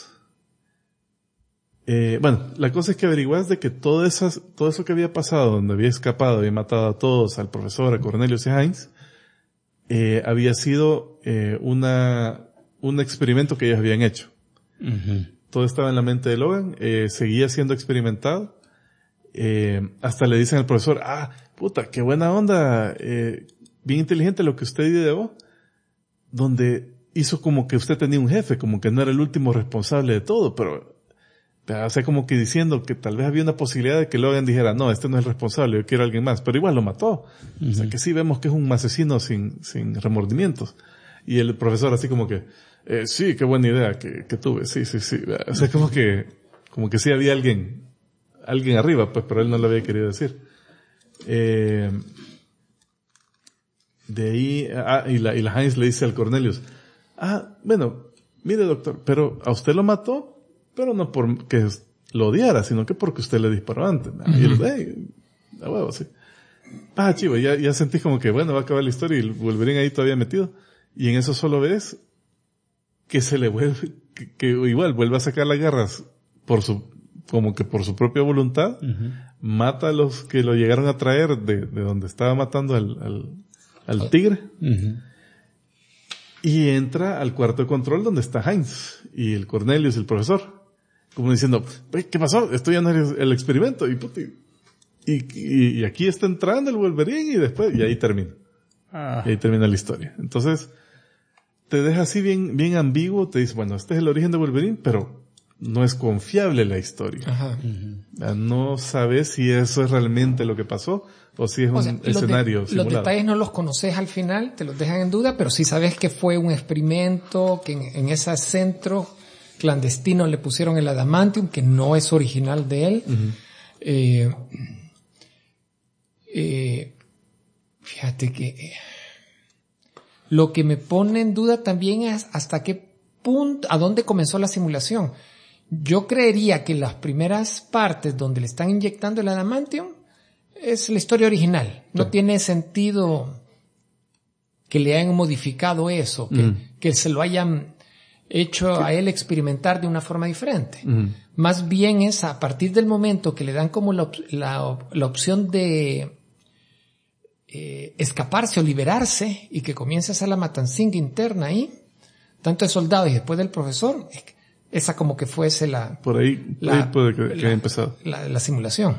Bueno, la cosa es que averiguas de que todo eso que había pasado, donde había escapado, había matado a todos, al profesor, a Cornelius y a Heinz, había sido un experimento que ellos habían hecho. Uh-huh. Todo estaba en la mente de Logan, seguía siendo experimentado, hasta le dicen al profesor, qué buena onda, bien inteligente lo que usted ideó, donde hizo como que usted tenía un jefe, como que no era el último responsable de todo, pero o sea, como que diciendo que tal vez había una posibilidad de que Logan dijera, no, este no es el responsable, yo quiero a alguien más, pero igual lo mató. Uh-huh. O sea, que sí vemos que es un asesino sin remordimientos. Y el profesor así como que, sí, qué buena idea que tuve, sí. O sea, como que sí había alguien arriba, pues, pero él no lo había querido decir. De ahí, y la Heinz le dice al Cornelius, bueno, mire doctor, pero a usted lo mató, pero no porque lo odiara, sino que porque usted le disparó antes. Uh-huh. Y él, a huevo, sí. Chivo, ya sentís como que, bueno, va a acabar la historia y el Wolverine ahí todavía metido. Y en eso solo ves que se le vuelve, que igual vuelve a sacar las garras como que por su propia voluntad. Uh-huh. Mata a los que lo llegaron a traer de donde estaba matando al tigre. Uh-huh. Y entra al cuarto de control donde está Heinz y el Cornelius y el profesor. Como diciendo, ¿qué pasó? Esto ya no es el experimento. Y aquí está entrando el Wolverine y ahí termina. Y ahí termina la historia. Entonces, te deja así bien ambiguo. Te dice, bueno, este es el origen de Wolverine, pero no es confiable la historia. Ajá. Uh-huh. No sabes si eso es realmente lo que pasó o si es un escenario simulado. Los detalles no los conoces al final, te los dejan en duda, pero sí sabes que fue un experimento, que en ese centro clandestino le pusieron el adamantium, que no es original de él. Uh-huh. Fíjate que lo que me pone en duda también es hasta qué punto, a dónde comenzó la simulación. Yo creería que las primeras partes donde le están inyectando el adamantium es la historia original. No tiene sentido que le hayan modificado eso, que se lo hayan hecho a él experimentar de una forma diferente. Más bien es a partir del momento que le dan como la opción de escaparse o liberarse y que comienza a hacer la matanzinga interna ahí, tanto de soldados y después del profesor, esa como que fuese por ahí puede que haya empezado. La simulación.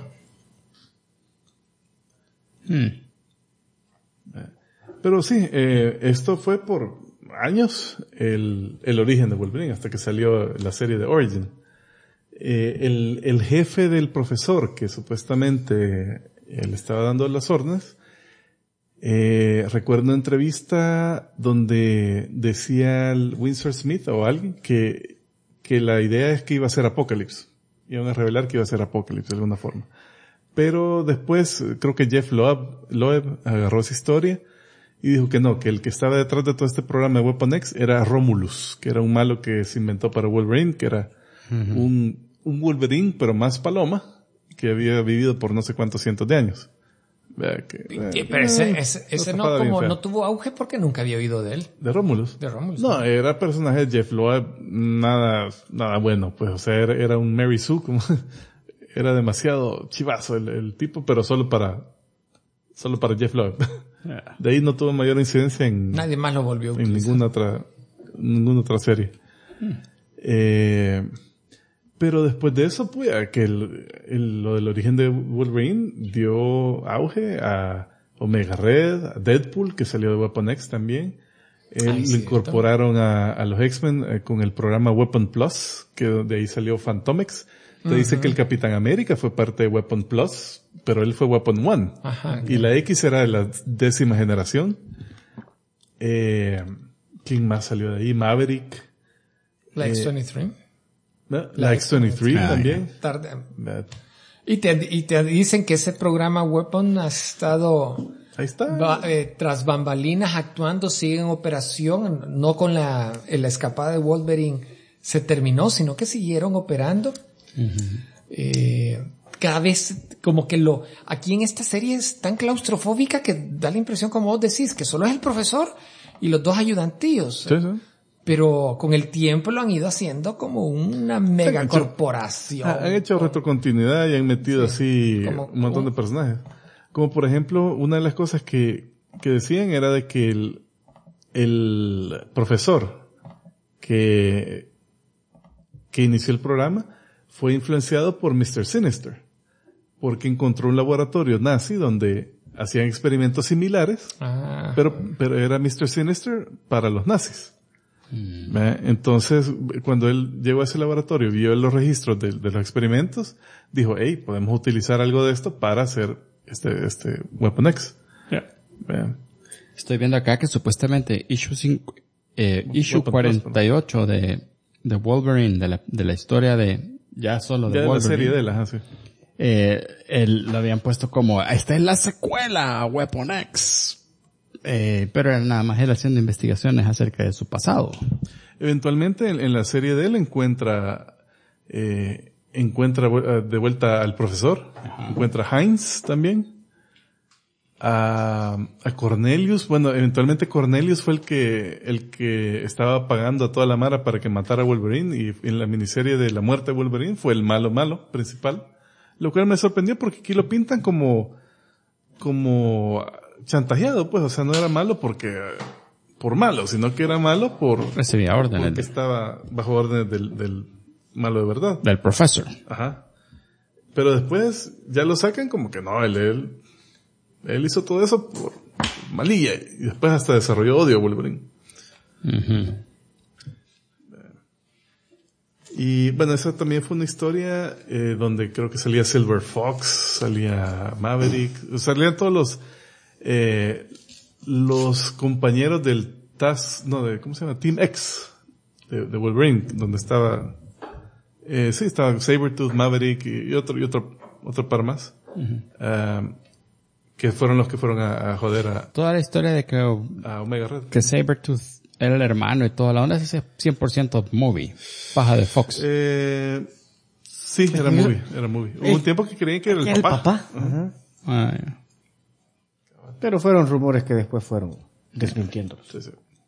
Pero sí, esto fue por años el origen de Wolverine, hasta que salió la serie de Origin. El jefe del profesor, que supuestamente él estaba dando las órdenes, recuerdo una entrevista donde decía el Winsor Smith o alguien que la idea es que iba a ser Apocalypse. Iban a revelar que iba a ser Apocalypse de alguna forma. Pero después creo que Jeff Loeb agarró esa historia y dijo que no, que el que estaba detrás de todo este programa de Weapon X era Romulus, que era un malo que se inventó para Wolverine, que era un Wolverine pero más paloma, que había vivido por no sé cuántos cientos de años. Pero ese no tuvo auge porque nunca había oído de él. ¿De Romulus? No, era personaje de Jeff Loeb, nada bueno, pues, o sea, era un Mary Sue, como era demasiado chivazo el tipo, pero solo para Jeff Loeb. De ahí no tuvo mayor incidencia nadie más lo volvió a utilizar. ninguna otra serie. Pero después de eso, pues, que lo del origen de Wolverine dio auge a Omega Red, a Deadpool, que salió de Weapon X también. Lo incorporaron a los X-Men con el programa Weapon Plus, que de ahí salió Fantomex. Te dice que el Capitán América fue parte de Weapon Plus, pero él fue Weapon One. Y la X era de la 10ª generación. ¿Quién más salió de ahí? Maverick. La X-23. La X-23 también. Y te dicen que ese programa Weapon ha estado ahí está. Tras bambalinas actuando, sigue en operación, no con la escapada de Wolverine se terminó, sino que siguieron operando. Cada vez como que aquí en esta serie es tan claustrofóbica que da la impresión, como vos decís, que solo es el profesor y los dos ayudantíos. Sí. Pero con el tiempo lo han ido haciendo como una megacorporación. Han hecho retrocontinuidad y han metido así un montón de personajes. Como por ejemplo, una de las cosas que decían era de que el profesor que inició el programa fue influenciado por Mr. Sinister, porque encontró un laboratorio nazi donde hacían experimentos similares, pero era Mr. Sinister para los nazis. Entonces, cuando él llegó a ese laboratorio, vio los registros de los experimentos, dijo, hey, podemos utilizar algo de esto para hacer este Weapon X. Estoy viendo acá que supuestamente issue 48 de Wolverine, de la historia de Wolverine. La serie de las hace. Lo habían puesto como, esta es la secuela a Weapon X. Pero era nada más él haciendo investigaciones acerca de su pasado. Eventualmente en la serie de él encuentra de vuelta al profesor, encuentra a Heinz también, a Cornelius. Bueno, eventualmente Cornelius fue el que estaba pagando a toda la mara para que matara a Wolverine, y en la miniserie de la muerte de Wolverine fue el malo principal, lo cual me sorprendió porque aquí lo pintan como chantajeado, pues, o sea, no era malo por malo, sino que era malo recibía órdenes. Porque estaba bajo órdenes del malo de verdad. Del profesor. Ajá. Pero después ya lo sacan como que no, él hizo todo eso por malilla, y después hasta desarrolló odio a Wolverine. Y bueno, esa también fue una historia donde creo que salía Silver Fox, salía Maverick, salían todos los compañeros del ¿cómo se llama? Team X de Wolverine, donde estaba estaba Sabretooth, Maverick y otro par más. Que fueron los que fueron a joder toda la historia de que a Omega Red. Que Sabretooth era el hermano y toda la onda, es 100% movie, paja de Fox. Sí, era movie. Hubo un tiempo que creían que era el papá. Pero fueron rumores que después fueron desmintiéndolos. Sí.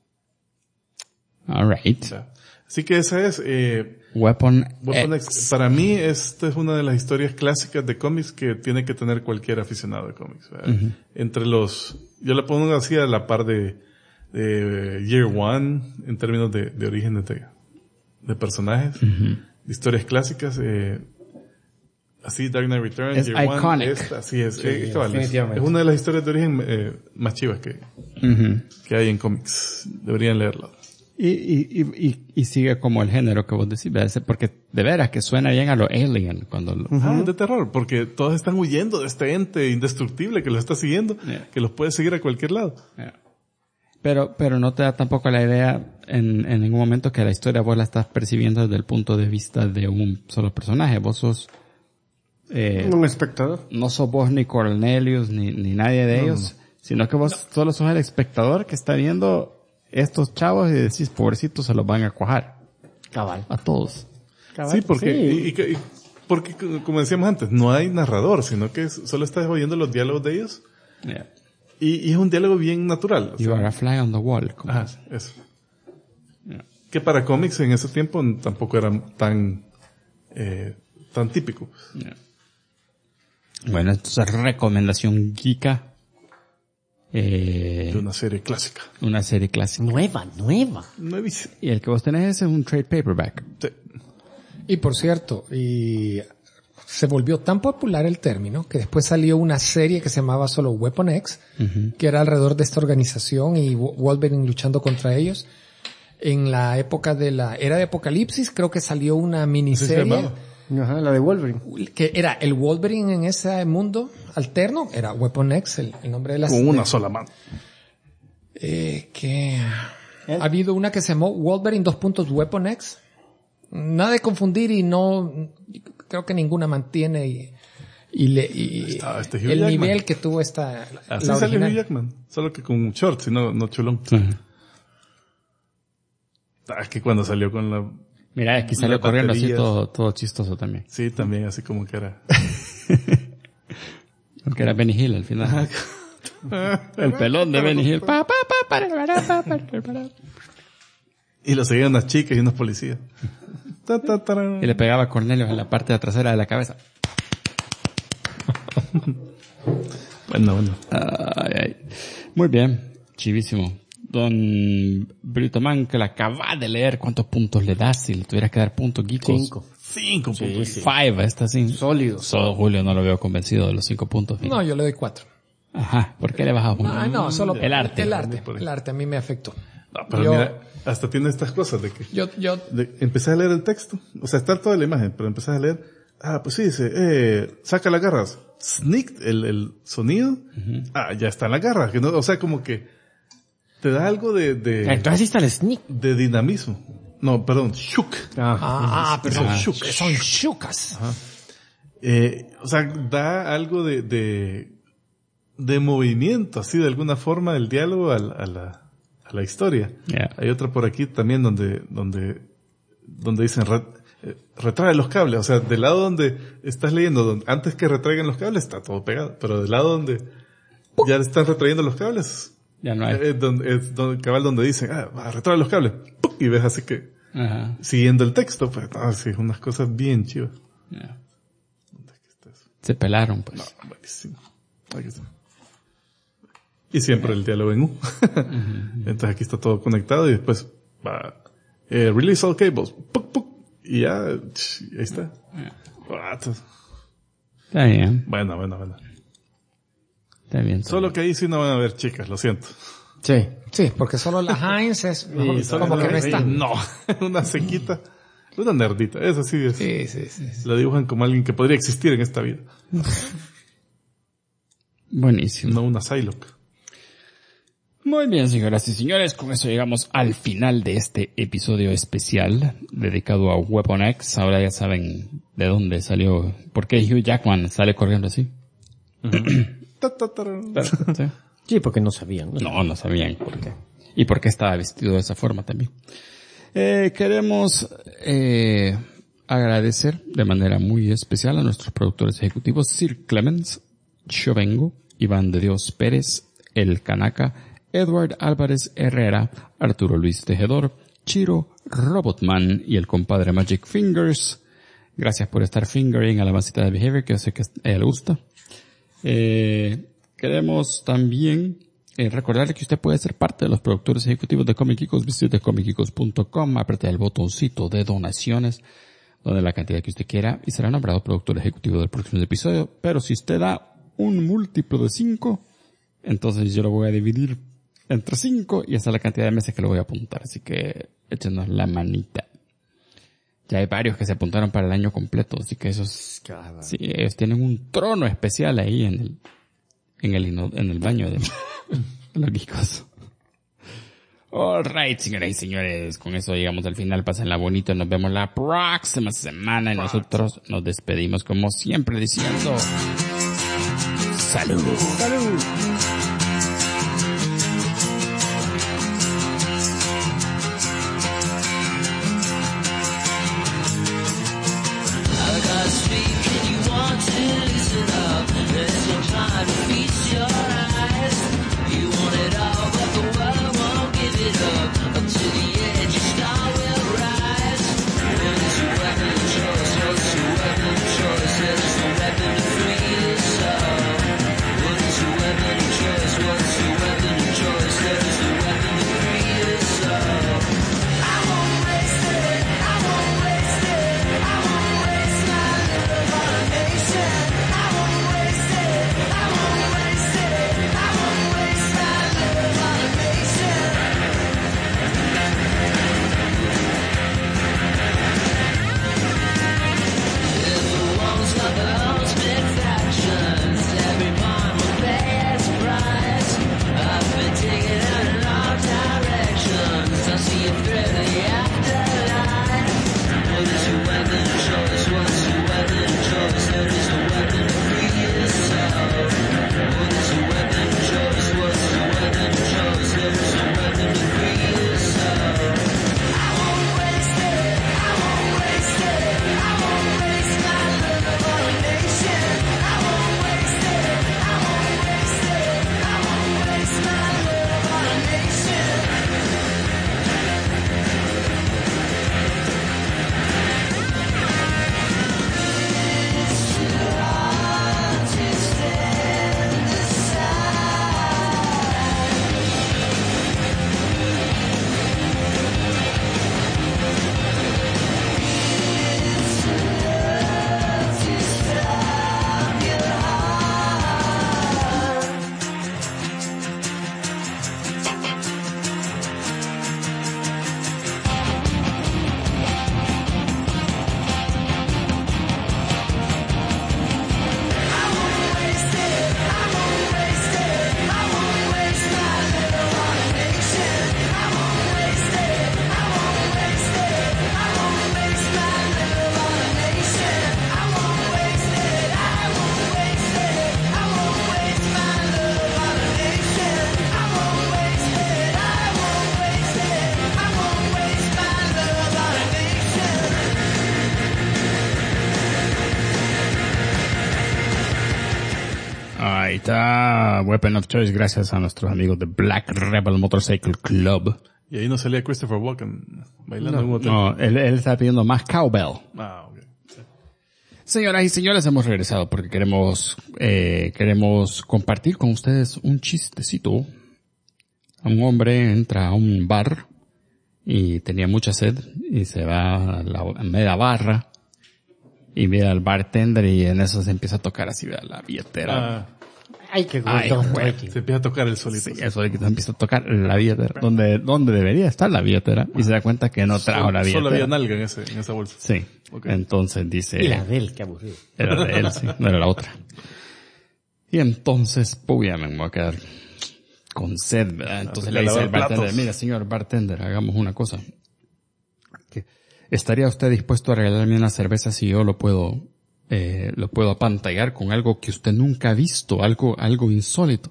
All right. Así que esa es Weapon X. Para mí, esta es una de las historias clásicas de cómics que tiene que tener cualquier aficionado de cómics. Entre yo la pongo así a la par de Year One en términos de orígenes personajes, de historias clásicas, así Dark Knight Returns, es Year One, iconic. así es, Sí, definitivamente. Es una de las historias de origen más chivas que hay en cómics. Deberían leerlo. Y sigue como el género que vos decís, ¿verdad? Porque de veras que suena bien a lo Alien cuando De terror, porque todos están huyendo de este ente indestructible que los está siguiendo, que los puede seguir a cualquier lado. Pero no te da tampoco la idea en ningún momento que la historia vos la estás percibiendo desde el punto de vista de un solo personaje. Vos sos un espectador. No sos vos ni Cornelius ni nadie de ellos, sino que vos solo sos el espectador que está viendo estos chavos y decís, pobrecitos, se los van a cuajar. Cabal. A todos. Cabal. Sí, porque, porque como decíamos antes, no hay narrador, sino que solo estás oyendo los diálogos de ellos. Yeah. Y es un diálogo bien natural. You are a fly on the wall. Eso. Yeah. Que para cómics en ese tiempo tampoco era tan típico. Yeah. Bueno, entonces recomendación geeka. De una serie clásica. Una serie clásica. Nueva. Nuevísima. Y el que vos tenés es un trade paperback. Sí. Y por cierto, se volvió tan popular el término que después salió una serie que se llamaba solo Weapon X, que era alrededor de esta organización y Wolverine luchando contra ellos. En la época de la era de Apocalipsis creo que salió una miniserie. Ajá, la de Wolverine. Que era el Wolverine en ese mundo alterno, era Weapon X, el nombre de la Con una sola mano. Que ha habido una que se llamó Wolverine Weapon X. Nada de confundir y no, creo que ninguna mantiene Este el Jackman. nivel que tuvo esta, Así la salió original. Hugh Jackman, solo que con shorts y no chulón. Es que cuando salió con la... Mira, aquí salió Las corriendo así baterías. todo chistoso también. Sí, también así como que era... Porque era Benny Hill al final. El pelón de Benny Hill. Y lo seguían unas chicas y unos policías. Y le pegaba a Cornelius en la parte de trasera de la cabeza. Bueno. Ay. Muy bien. Chivísimo. Don Britoman, que la acaba de leer, ¿cuántos puntos le das si le tuvieras que dar puntos geekos? 5 puntos. 5, esta sí. Sólido. Solo Julio no lo veo convencido de los 5 puntos. No, yo le doy 4. Ajá. ¿Por qué le bajas uno? No, solo El arte. El arte a mí me afectó. No, pero mira, hasta tiene estas cosas de que... empecé a leer el texto. O sea, está toda la imagen, pero empecé a leer... pues sí, dice, saca las garras. Sneak, el sonido. Ya está en las garras. Que no, o sea, como que te da algo de Entonces está el sneak. de dinamismo. No, perdón, shook. Pero Son son shukas. O sea, da algo de movimiento, así de alguna forma, el diálogo a la historia. Yeah. Hay otra por aquí también donde dicen retrae los cables. O sea, del lado donde estás leyendo, antes que retraigan los cables, está todo pegado. Pero del lado donde ya están retrayendo los cables, Ya no hay. es cabal donde dicen, retrae los cables. ¡Puc! Y ves así que, siguiendo el texto, pues, sí, unas cosas bien chivas. Yeah. ¿Dónde es que está eso? Se pelaron, pues. No, buenísimo. Aquí está. Y siempre el diálogo en U. Entonces aquí está todo conectado y después va, release all cables. ¡Puc, puc! Y ya, ahí está. Está bien. Bueno. Está bien. Solo que ahí sí no van a ver chicas, lo siento. Sí, porque solo la Heinz es mejor, solo como que no está. No, una sequita. Una nerdita, esa sí es. Sí. La dibujan como alguien que podría existir en esta vida. Buenísimo. No una Psylocke. Muy bien, señoras y señores, con eso llegamos al final de este episodio especial dedicado a Weapon X. Ahora ya saben de dónde salió, por qué Hugh Jackman sale corriendo así. ¿Sí? Sí, porque no sabían. No sabían por qué. Y por qué estaba vestido de esa forma también. Queremos agradecer de manera muy especial a nuestros productores ejecutivos, Sir Clemens Chovengo, Iván de Dios Pérez, El Kanaka, Edward Álvarez Herrera, Arturo Luis Tejedor, Chiro Robotman y el compadre Magic Fingers. Gracias por estar fingering a la masita de Behavior, que yo sé que a ella le gusta. Queremos también Recordarle que usted puede ser parte de los productores ejecutivos de Comic Geekos. Visite comicgeekos.com, apriete el botoncito de donaciones, donde la cantidad que usted quiera, y será nombrado productor ejecutivo del próximo episodio. Pero si usted da un múltiplo de 5, entonces yo lo voy a dividir entre 5 y esa es la cantidad de meses que lo voy a apuntar. Así que échenos la manita. Ya hay varios que se apuntaron para el año completo, así que esos, sí, ellos tienen un trono especial ahí en el baño de los geekos. Alright, señoras y señores, con eso llegamos al final. Pásenla bonito, nos vemos la próxima semana y nosotros nos despedimos como siempre diciendo salud. ¡Salud! Ahí está, Weapon of Choice, gracias a nuestros amigos de Black Rebel Motorcycle Club. Y ahí no salía Christopher Walken bailando en un hotel. No, él está pidiendo más cowbell. Ah, ok. Sí. Señoras y señores, hemos regresado porque queremos compartir con ustedes un chistecito. Un hombre entra a un bar y tenía mucha sed y se va a la media barra y ve al bartender y en eso se empieza a tocar así la billetera. Ay, qué Ay, gordo. Se empieza a tocar el solito. Sí, eso de que se empieza a tocar la billetera. Donde debería estar la billetera y se da cuenta que no trajo la billetera. Solo había nalga en esa bolsa. Sí. Okay. Entonces dice... Y la de él, qué aburrido. Era de él, sí. No era la otra. Y entonces, ya me voy a quedar con sed, ¿verdad? Entonces le dice al bartender, mira, señor bartender, hagamos una cosa. ¿Estaría usted dispuesto a regalarme una cerveza si yo lo puedo apantallar con algo que usted nunca ha visto, algo insólito?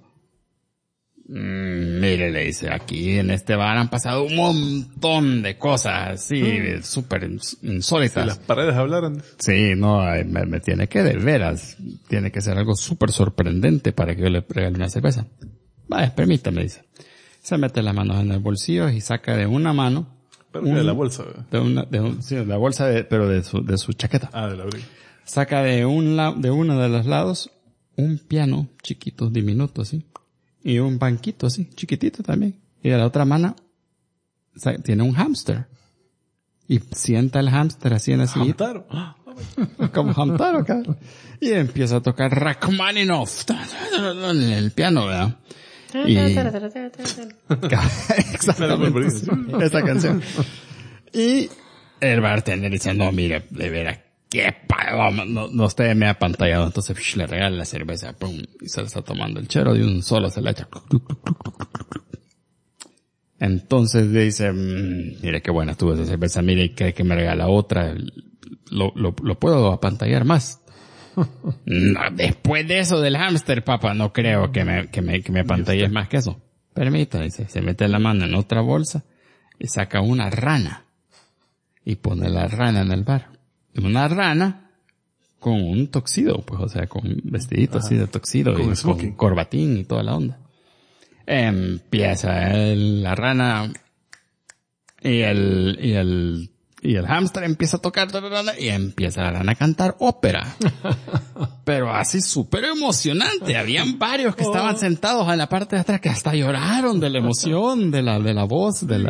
Mire, le dice, aquí en este bar han pasado un montón de cosas así, súper insólitas. Si las paredes hablaran. Sí, no, me tiene que de veras, tiene que ser algo súper sorprendente para que yo le regale una cerveza. Vaya, permítame, dice. Se mete las manos en el bolsillo y saca de una mano. Pero de la bolsa. Sí, de la bolsa, pero de su chaqueta. Ah, de la abrigo. Saca de uno de los lados un piano chiquito, diminuto, así. y un banquito así, chiquitito también. Y de la otra mano tiene un hámster. Y sienta el hámster así en la sillita. Hamtaro. Como Hamtaro, cabrón. Y empieza a tocar Rachmaninoff en el piano, ¿verdad? Y... Exactamente. Esa canción. Y el bartender dice, no, mire, de veras, no usted me ha apantallado. Entonces le regala la cerveza, pum, y se la está tomando el chero de un solo, se la echa. Entonces dice, mire qué buena estuvo esa cerveza, mire, que me regala otra, lo puedo apantallar más. No, después de eso del hámster, papá, no creo que me apantalles más que eso. Permítame, dice, se mete la mano en otra bolsa y saca una rana y pone la rana en el bar. Una rana con un tuxedo, pues, o sea, con un vestidito así de tuxedo y con corbatín y toda la onda. Empieza la rana y el hámster empieza a tocar y empieza la rana a cantar ópera. Pero así súper emocionante. Habían varios que estaban sentados en la parte de atrás que hasta lloraron de la emoción, de la voz, de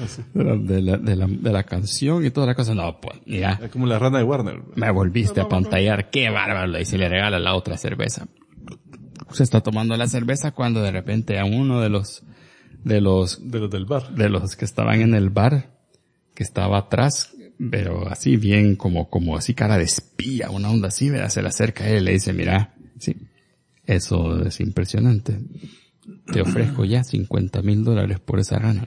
la canción y toda la cosa. No, pues, ya. Es como la rana de Warner. Me volviste a pantallar. Qué bárbaro. Y se le regala la otra cerveza. Se está tomando la cerveza cuando de repente a uno de los del bar, de los que estaban en el bar, que estaba atrás, pero así bien como así cara de espía, una onda así, ¿verdad? Se le acerca a él y le dice, mira, sí, eso es impresionante. Te ofrezco ya $50,000 por esa rana.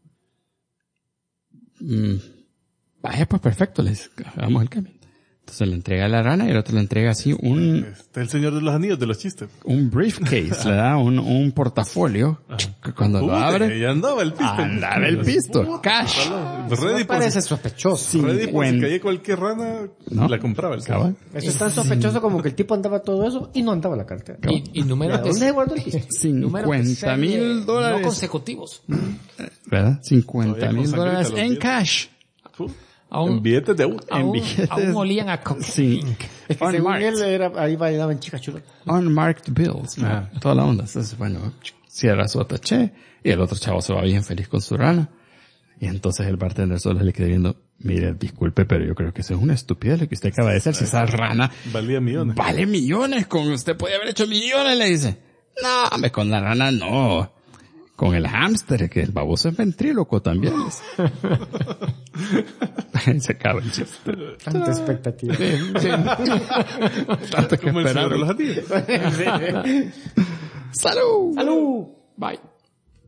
Vaya, pues perfecto, les hagamos el cambio. Entonces le entrega la rana y el otro le entrega así Está el Señor de los Anillos de los chistes. Un briefcase, le da un portafolio. Cuando lo abre... Y andaba el pisto. Andaba el pisto. Cash. Ready parece sospechoso. Ready por si caía cualquier rana, ¿no? La compraba el cabrón. Eso es tan sospechoso como que el tipo andaba todo eso y no andaba la cartera. Y números ¿dónde se guardó el pisto? $50,000. No consecutivos. ¿Verdad? $50,000 en cash. En billetes de aún olían a cocaína. Sí. Es que según él ahí bailaban chicas chulas. Unmarked bills. Toda la onda. Entonces, bueno, cierra su ataché y el otro chavo se va bien feliz con su rana. Y entonces el bartender solo le queda viendo, mire, disculpe, pero yo creo que eso es una estupidez lo que usted acaba de hacer. Si esa rana valía millones. Vale millones. Con usted puede haber hecho millones, le dice. No, hombre, con la rana no. Con el hámster, que el baboso es ventríloco también. Se acaba el chiste. Tanta expectativa. Tanto que como esperar. el Señor de los Anillos. ¡Salud! ¡Salud! Bye.